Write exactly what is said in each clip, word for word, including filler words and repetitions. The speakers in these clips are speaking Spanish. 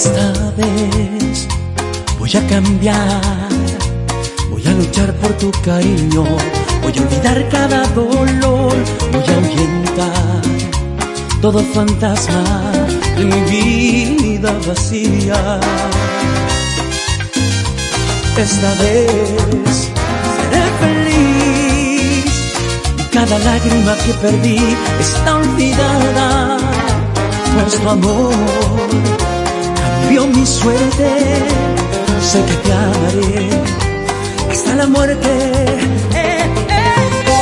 Esta vez voy a cambiar, voy a luchar por tu cariño, voy a olvidar cada dolor, voy a ahuyentar todo fantasma de mi vida vacía. Esta vez seré feliz y cada lágrima que perdí está olvidada, pues tu amor cambió mi suerte. Sé que te amaré hasta la muerte. Eh, eh, eh.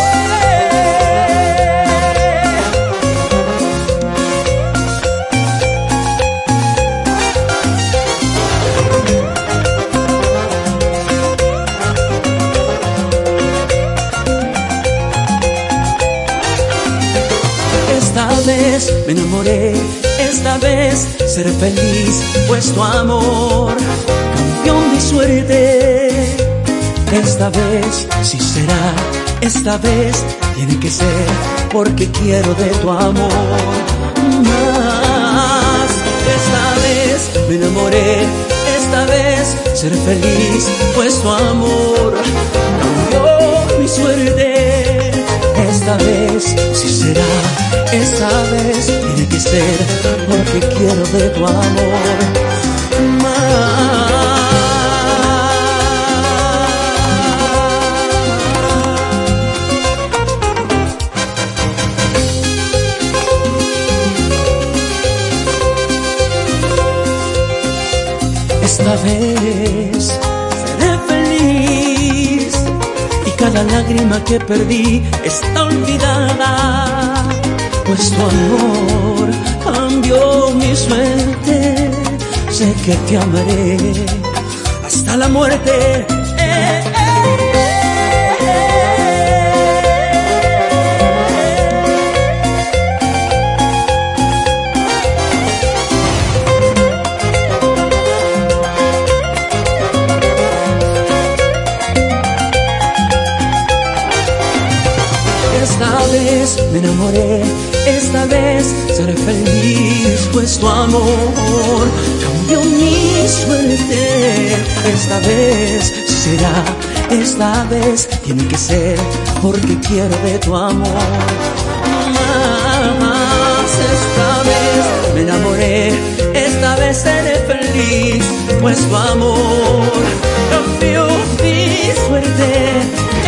Esta vez me enamoré, esta vez seré feliz, pues tu amor cambió mi suerte. Esta vez sí será, esta vez tiene que ser, porque quiero de tu amor más. Esta vez me enamoré, esta vez seré feliz, pues tu amor cambió mi suerte. Esta vez sí será, esta vez tiene que ser, porque quiero de tu amor más. Esta vez seré feliz y cada lágrima que perdí está olvidada, pues tu amor cambió mi suerte. Sé que te amaré hasta la muerte. Eh, eh, eh. Esta vez me enamoré, esta vez seré feliz, pues tu amor cambió mi suerte. Esta vez será, esta vez tiene que ser, porque quiero de tu amor más. Esta vez me enamoré, esta vez seré feliz, pues tu amor cambió mi suerte.